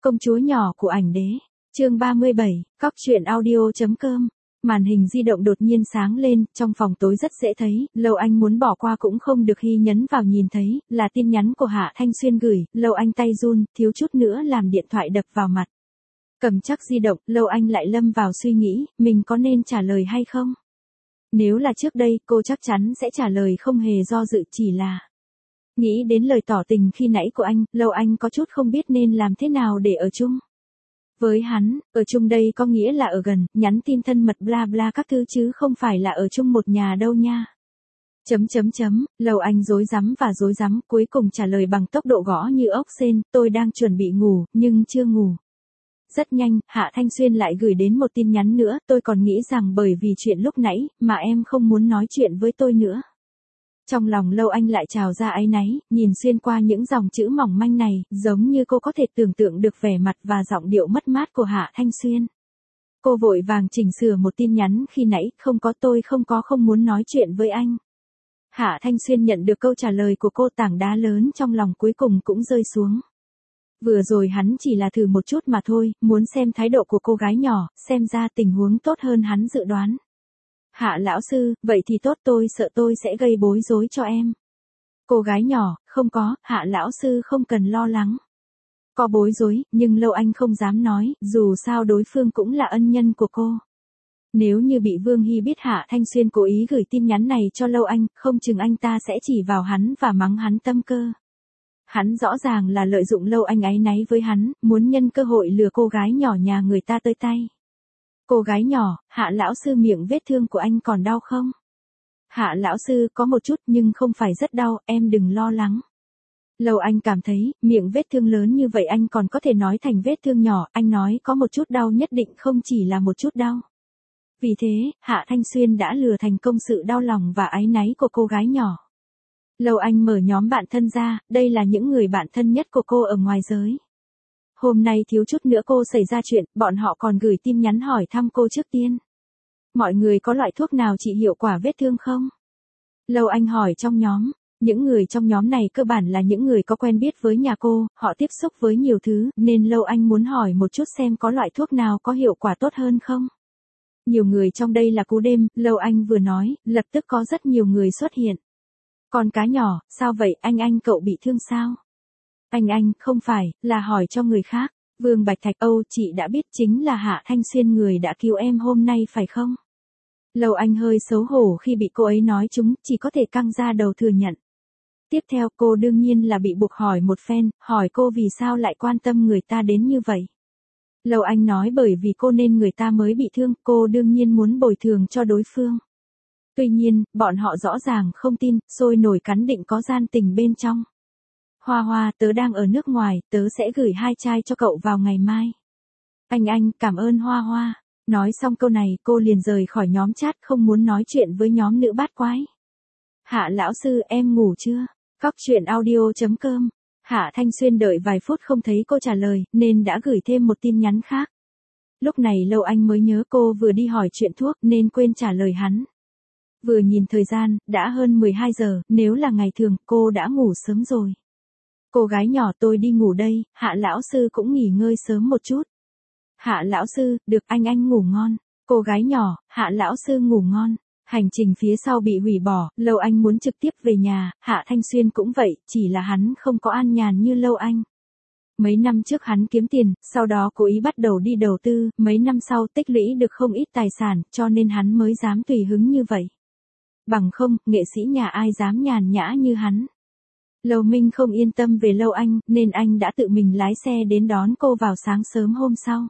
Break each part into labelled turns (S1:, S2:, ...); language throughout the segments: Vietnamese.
S1: Công chúa nhỏ của ảnh đế. Chương 37, cóc truyện audio.com. Màn hình di động đột nhiên sáng lên, trong phòng tối rất dễ thấy, Lâu Anh muốn bỏ qua cũng không được, Hy nhấn vào nhìn thấy, là tin nhắn của Hạ Thanh Xuyên gửi, Lâu Anh tay run, thiếu chút nữa làm điện thoại đập vào mặt. Cầm chắc di động, Lâu Anh lại lâm vào suy nghĩ, mình có nên trả lời hay không? Nếu là trước đây, cô chắc chắn sẽ trả lời không hề do dự, chỉ là... Nghĩ đến lời tỏ tình khi nãy của anh, Lâu Anh có chút không biết nên làm thế nào để ở chung. Với hắn, ở chung đây có nghĩa là ở gần, nhắn tin thân mật bla bla các thứ chứ không phải là ở chung một nhà đâu nha. Lâu Anh rối rắm và rối rắm, cuối cùng trả lời bằng tốc độ gõ như ốc sên, tôi đang chuẩn bị ngủ, nhưng chưa ngủ. Rất nhanh, Hạ Thanh Xuyên lại gửi đến một tin nhắn nữa, tôi còn nghĩ rằng bởi vì chuyện lúc nãy, mà em không muốn nói chuyện với tôi nữa. Trong lòng Lâu Anh lại trào ra áy náy, nhìn xuyên qua những dòng chữ mỏng manh này, giống như cô có thể tưởng tượng được vẻ mặt và giọng điệu mất mát của Hạ Thanh Xuyên. Cô vội vàng chỉnh sửa một tin nhắn khi nãy, tôi không muốn nói chuyện với anh. Hạ Thanh Xuyên nhận được câu trả lời của cô, tảng đá lớn trong lòng cuối cùng cũng rơi xuống. Vừa rồi hắn chỉ là thử một chút mà thôi, muốn xem thái độ của cô gái nhỏ, xem ra tình huống tốt hơn hắn dự đoán. Hạ lão sư, vậy thì tốt, tôi sợ tôi sẽ gây bối rối cho em. Cô gái nhỏ, không có, Hạ lão sư không cần lo lắng. Có bối rối, nhưng Lâu Anh không dám nói, dù sao đối phương cũng là ân nhân của cô. Nếu như bị Vương Hy biết Hạ Thanh Xuyên cố ý gửi tin nhắn này cho Lâu Anh, không chừng anh ta sẽ chỉ vào hắn và mắng hắn tâm cơ. Hắn rõ ràng là lợi dụng Lâu Anh áy náy với hắn, muốn nhân cơ hội lừa cô gái nhỏ nhà người ta tới tay. Cô gái nhỏ, Hạ lão sư, miệng vết thương của anh còn đau không? Hạ lão sư, có một chút nhưng không phải rất đau, em đừng lo lắng. Lâu Anh cảm thấy, miệng vết thương lớn như vậy anh còn có thể nói thành vết thương nhỏ, anh nói có một chút đau nhất định không chỉ là một chút đau. Vì thế, Hạ Thanh Xuyên đã lừa thành công sự đau lòng và áy náy của cô gái nhỏ. Lâu Anh mở nhóm bạn thân ra, đây là những người bạn thân nhất của cô ở ngoài giới. Hôm nay thiếu chút nữa cô xảy ra chuyện, bọn họ còn gửi tin nhắn hỏi thăm cô trước tiên. Mọi người có loại thuốc nào trị hiệu quả vết thương không? Lâu Anh hỏi trong nhóm, những người trong nhóm này cơ bản là những người có quen biết với nhà cô, họ tiếp xúc với nhiều thứ, nên Lâu Anh muốn hỏi một chút xem có loại thuốc nào có hiệu quả tốt hơn không? Nhiều người trong đây là cú đêm, Lâu Anh vừa nói, lập tức có rất nhiều người xuất hiện. Con cá nhỏ, sao vậy, anh cậu bị thương sao? Anh, không phải, là hỏi cho người khác. Vương Bạch Thạch, chị đã biết, chính là Hạ Thanh Xuyên người đã cứu em hôm nay phải không? Lâu Anh hơi xấu hổ khi bị cô ấy nói chúng, chỉ có thể căng ra đầu thừa nhận. Tiếp theo cô đương nhiên là bị buộc hỏi một phen, hỏi cô vì sao lại quan tâm người ta đến như vậy. Lâu Anh nói bởi vì cô nên người ta mới bị thương, cô đương nhiên muốn bồi thường cho đối phương. Tuy nhiên, bọn họ rõ ràng không tin, sôi nổi cắn định có gian tình bên trong. Hoa, tớ đang ở nước ngoài, tớ sẽ gửi 2 chai cho cậu vào ngày mai. Anh, cảm ơn Hoa. Nói xong câu này, cô liền rời khỏi nhóm chat, không muốn nói chuyện với nhóm nữ bát quái. Hạ lão sư, em ngủ chưa? Cóc truyện audio.com. Hạ Thanh Xuyên đợi vài phút không thấy cô trả lời, nên đã gửi thêm một tin nhắn khác. Lúc này Lâu Anh mới nhớ cô vừa đi hỏi chuyện thuốc nên quên trả lời hắn. Vừa nhìn thời gian, đã hơn 12 giờ, nếu là ngày thường, cô đã ngủ sớm rồi. Cô gái nhỏ, tôi đi ngủ đây, Hạ lão sư cũng nghỉ ngơi sớm một chút. Hạ lão sư, được, anh ngủ ngon. Cô gái nhỏ, Hạ lão sư ngủ ngon. Hành trình phía sau bị hủy bỏ, Lâu Anh muốn trực tiếp về nhà, Hạ Thanh Xuyên cũng vậy, chỉ là hắn không có an nhàn như Lâu Anh. Mấy năm trước hắn kiếm tiền, sau đó cố ý bắt đầu đi đầu tư, mấy năm sau tích lũy được không ít tài sản, cho nên hắn mới dám tùy hứng như vậy. Bằng không, nghệ sĩ nhà ai dám nhàn nhã như hắn. Lâu Minh không yên tâm về Lâu Anh, nên anh đã tự mình lái xe đến đón cô vào sáng sớm hôm sau.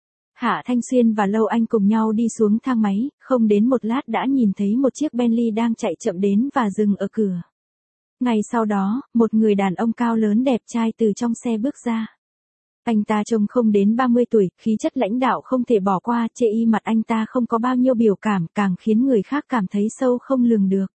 S1: Hạ Thanh Xuyên và Lâu Anh cùng nhau đi xuống thang máy, không đến một lát đã nhìn thấy một chiếc Bentley đang chạy chậm đến và dừng ở cửa. Ngay sau đó, một người đàn ông cao lớn đẹp trai từ trong xe bước ra. Anh ta trông không đến 30 tuổi, khí chất lãnh đạo không thể bỏ qua, chê y mặt anh ta không có bao nhiêu biểu cảm, càng khiến người khác cảm thấy sâu không lường được.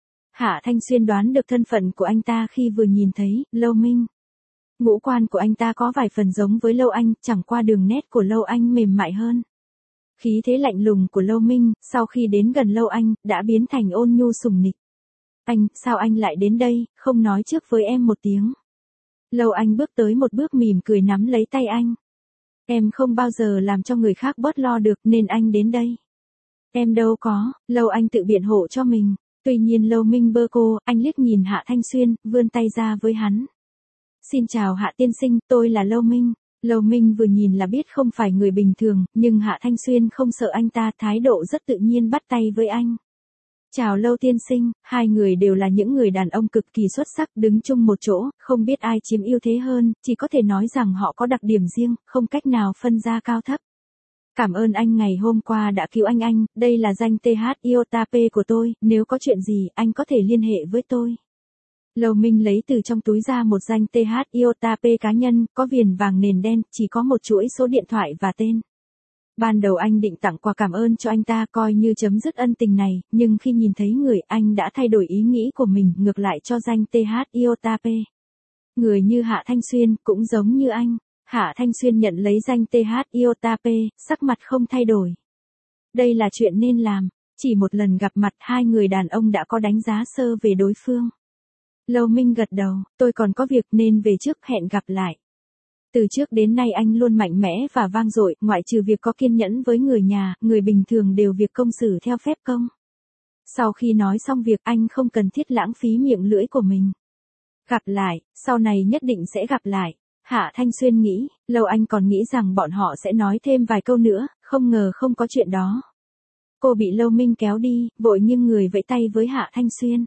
S1: Hạ Thanh Xuyên đoán được thân phận của anh ta khi vừa nhìn thấy Lâu Minh. Ngũ quan của anh ta có vài phần giống với Lâu Anh, chẳng qua đường nét của Lâu Anh mềm mại hơn. Khí thế lạnh lùng của Lâu Minh, sau khi đến gần Lâu Anh, đã biến thành ôn nhu sủng nịch. Anh, sao anh lại đến đây, không nói trước với em một tiếng. Lâu Anh bước tới một bước mỉm cười nắm lấy tay anh. Em không bao giờ làm cho người khác bớt lo được nên anh đến đây. Em đâu có, Lâu Anh tự biện hộ cho mình. Tuy nhiên Lâu Minh bơ cô, anh liếc nhìn Hạ Thanh Xuyên, vươn tay ra với hắn. Xin chào Hạ tiên sinh, tôi là Lâu Minh. Lâu Minh vừa nhìn là biết không phải người bình thường, nhưng Hạ Thanh Xuyên không sợ anh ta, thái độ rất tự nhiên bắt tay với anh. Chào Lâu tiên sinh, hai người đều là những người đàn ông cực kỳ xuất sắc đứng chung một chỗ, không biết ai chiếm ưu thế hơn, chỉ có thể nói rằng họ có đặc điểm riêng, không cách nào phân ra cao thấp. Cảm ơn anh ngày hôm qua đã cứu anh, đây là danh TH Iotape của tôi, nếu có chuyện gì anh có thể liên hệ với tôi. Lâu Minh lấy từ trong túi ra một danh TH Iotape cá nhân, có viền vàng nền đen, chỉ có một chuỗi số điện thoại và tên. Ban đầu anh định tặng quà cảm ơn cho anh ta coi như chấm dứt ân tình này, nhưng khi nhìn thấy người anh đã thay đổi ý nghĩ của mình ngược lại cho danh TH Iotape. Người như Hạ Thanh Xuyên cũng giống như anh. Hạ Thanh Xuyên nhận lấy danh TH Iotape, sắc mặt không thay đổi. Đây là chuyện nên làm, chỉ một lần gặp mặt hai người đàn ông đã có đánh giá sơ về đối phương. Lâu Minh gật đầu, tôi còn có việc nên về trước, hẹn gặp lại. Từ trước đến nay anh luôn mạnh mẽ và vang dội, ngoại trừ việc có kiên nhẫn với người nhà, người bình thường đều việc công xử theo phép công. Sau khi nói xong việc anh không cần thiết lãng phí miệng lưỡi của mình. Gặp lại, sau này nhất định sẽ gặp lại. Hạ Thanh Xuyên nghĩ, Lâu Anh còn nghĩ rằng bọn họ sẽ nói thêm vài câu nữa, không ngờ không có chuyện đó. Cô bị Lâu Minh kéo đi, vội nghiêng người vẫy tay với Hạ Thanh Xuyên.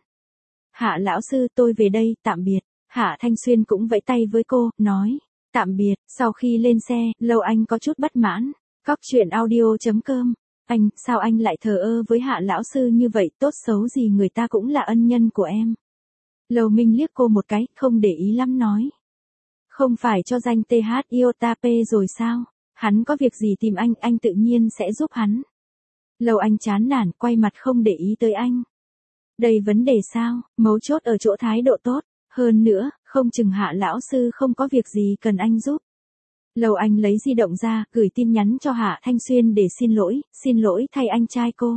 S1: Hạ lão sư, tôi về đây, tạm biệt. Hạ Thanh Xuyên cũng vẫy tay với cô, nói, tạm biệt. Sau khi lên xe, Lâu Anh có chút bất mãn. Cóc truyện audio.com. Anh, sao anh lại thờ ơ với Hạ lão sư như vậy, tốt xấu gì người ta cũng là ân nhân của em. Lâu Minh liếc cô một cái, không để ý lắm nói. Không phải cho danh TH Iotape rồi sao? Hắn có việc gì tìm anh tự nhiên sẽ giúp hắn. Lâu Anh chán nản, quay mặt không để ý tới anh. Đây vấn đề sao, mấu chốt ở chỗ thái độ tốt. Hơn nữa, không chừng Hạ lão sư không có việc gì cần anh giúp. Lâu Anh lấy di động ra, gửi tin nhắn cho Hạ Thanh Xuyên để xin lỗi thay anh trai cô.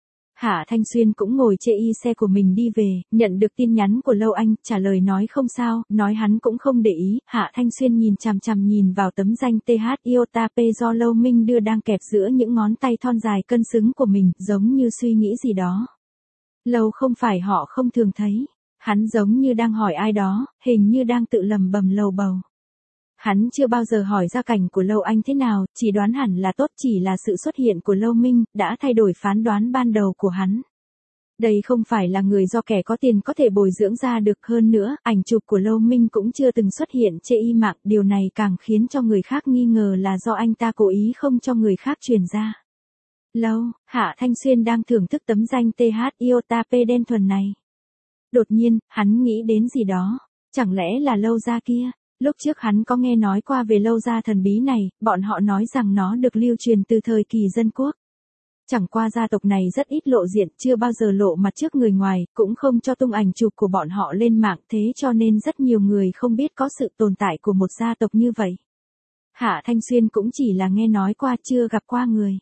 S1: Hạ Thanh Xuyên cũng ngồi chê y xe của mình đi về, nhận được tin nhắn của Lâu Anh, trả lời nói không sao, nói hắn cũng không để ý. Hạ Thanh Xuyên nhìn chằm chằm nhìn vào tấm danh TH Iotape do Lâu Minh đưa đang kẹp giữa những ngón tay thon dài cân xứng của mình, giống như suy nghĩ gì đó. Lâu không phải họ không thường thấy. Hắn giống như đang hỏi ai đó, hình như đang tự lầm bầm lầu bầu. Hắn chưa bao giờ hỏi gia cảnh của Lâu Anh thế nào, chỉ đoán hẳn là tốt, chỉ là sự xuất hiện của Lâu Minh đã thay đổi phán đoán ban đầu của hắn. Đây không phải là người do kẻ có tiền có thể bồi dưỡng ra được, hơn nữa, ảnh chụp của Lâu Minh cũng chưa từng xuất hiện trên y mạng, điều này càng khiến cho người khác nghi ngờ là do anh ta cố ý không cho người khác truyền ra. Lâu, Hạ Thanh Xuyên đang thưởng thức tấm danh TH Iotape đen thuần này. Đột nhiên, hắn nghĩ đến gì đó, chẳng lẽ là Lâu gia kia? Lúc trước hắn có nghe nói qua về Lâu gia thần bí này, bọn họ nói rằng nó được lưu truyền từ thời kỳ dân quốc. Chẳng qua gia tộc này rất ít lộ diện, chưa bao giờ lộ mặt trước người ngoài, cũng không cho tung ảnh chụp của bọn họ lên mạng, thế cho nên rất nhiều người không biết có sự tồn tại của một gia tộc như vậy. Hạ Thanh Xuyên cũng chỉ là nghe nói qua, chưa gặp qua người.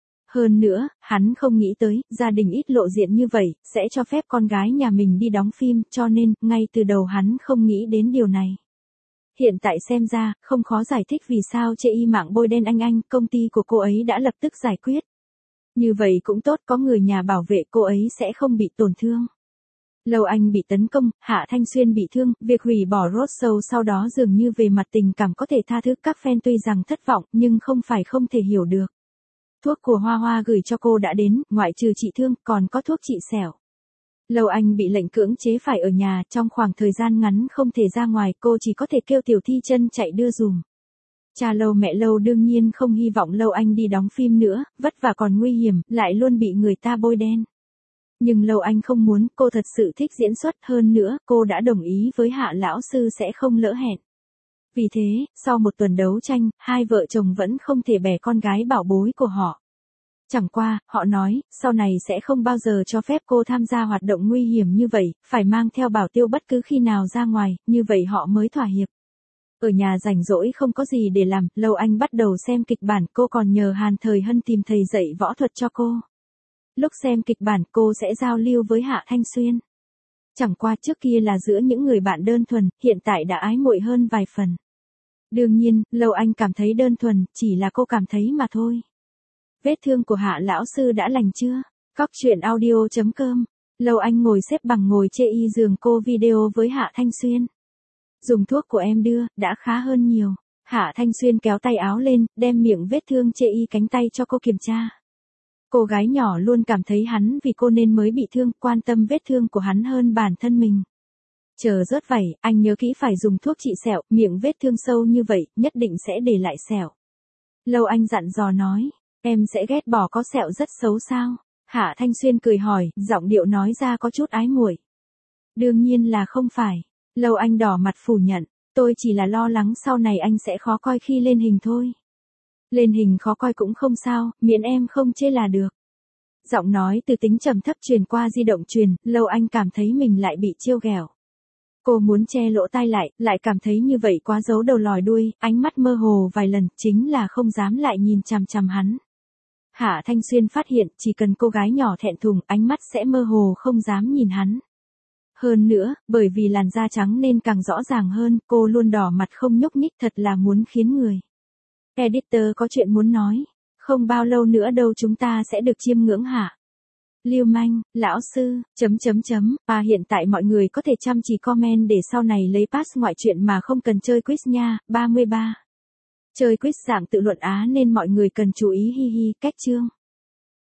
S1: Hơn nữa, hắn không nghĩ tới, gia đình ít lộ diện như vậy, sẽ cho phép con gái nhà mình đi đóng phim, cho nên, ngay từ đầu hắn không nghĩ đến điều này. Hiện tại xem ra, không khó giải thích vì sao chê y mạng bôi đen anh, công ty của cô ấy đã lập tức giải quyết. Như vậy cũng tốt, có người nhà bảo vệ cô ấy sẽ không bị tổn thương. Lâu Anh bị tấn công, Hạ Thanh Xuyên bị thương, việc hủy bỏ roadshow sau đó dường như về mặt tình cảm có thể tha thứ, các fan tuy rằng thất vọng, nhưng không phải không thể hiểu được. Thuốc của Hoa Hoa gửi cho cô đã đến, ngoại trừ trị thương, còn có thuốc trị sẹo. Lâu Anh bị lệnh cưỡng chế phải ở nhà, trong khoảng thời gian ngắn không thể ra ngoài, cô chỉ có thể kêu Tiểu Thi Chân chạy đưa dùm. Cha Lâu mẹ Lâu đương nhiên không hy vọng Lâu Anh đi đóng phim nữa, vất vả còn nguy hiểm, lại luôn bị người ta bôi đen. Nhưng Lâu Anh không muốn, cô thật sự thích diễn xuất, hơn nữa, cô đã đồng ý với Hạ lão sư sẽ không lỡ hẹn. Vì thế, sau một tuần đấu tranh, hai vợ chồng vẫn không thể bẻ con gái bảo bối của họ. Chẳng qua, họ nói, sau này sẽ không bao giờ cho phép cô tham gia hoạt động nguy hiểm như vậy, phải mang theo bảo tiêu bất cứ khi nào ra ngoài, như vậy họ mới thỏa hiệp. Ở nhà rảnh rỗi không có gì để làm, Lâu Anh bắt đầu xem kịch bản, cô còn nhờ Hàn Thời Hân tìm thầy dạy võ thuật cho cô. Lúc xem kịch bản, cô sẽ giao lưu với Hạ Thanh Xuyên. Chẳng qua trước kia là giữa những người bạn đơn thuần, hiện tại đã ái muội hơn vài phần. Đương nhiên, Lâu Anh cảm thấy đơn thuần, chỉ là cô cảm thấy mà thôi. Vết thương của Hạ lão sư đã lành chưa? Cóc truyện audio.com. Lâu Anh ngồi xếp bằng ngồi chê y giường cô video với Hạ Thanh Xuyên. Dùng thuốc của em đưa, đã khá hơn nhiều. Hạ Thanh Xuyên kéo tay áo lên, đem miệng vết thương chê y cánh tay cho cô kiểm tra. Cô gái nhỏ luôn cảm thấy hắn vì cô nên mới bị thương, quan tâm vết thương của hắn hơn bản thân mình. Chờ rớt vảy, anh nhớ kỹ phải dùng thuốc trị sẹo, miệng vết thương sâu như vậy, nhất định sẽ để lại sẹo. Lâu Anh dặn dò nói, em sẽ ghét bỏ có sẹo rất xấu sao? Hạ Thanh Xuyên cười hỏi, giọng điệu nói ra có chút ái muội. Đương nhiên là không phải. Lâu Anh đỏ mặt phủ nhận, tôi chỉ là lo lắng sau này anh sẽ khó coi khi lên hình thôi. Lên hình khó coi cũng không sao, miễn em không chê là được. Giọng nói từ tính trầm thấp truyền qua di động truyền, Lâu Anh cảm thấy mình lại bị trêu ghẹo. Cô muốn che lỗ tai lại cảm thấy như vậy quá giấu đầu lòi đuôi, ánh mắt mơ hồ vài lần, chính là không dám lại nhìn chằm chằm hắn. Hạ Thanh Xuyên phát hiện, chỉ cần cô gái nhỏ thẹn thùng, ánh mắt sẽ mơ hồ không dám nhìn hắn. Hơn nữa, bởi vì làn da trắng nên càng rõ ràng hơn, cô luôn đỏ mặt không nhúc nhích, thật là muốn khiến người. Editor có chuyện muốn nói, không bao lâu nữa đâu chúng ta sẽ được chiêm ngưỡng Hạ Lưu Manh, lão sư, hiện tại mọi người có thể chăm chỉ comment để sau này lấy pass ngoại truyện mà không cần chơi quiz nha. 33. Chơi quiz dạng tự luận Á nên mọi người cần chú ý, hi hi, cách chương.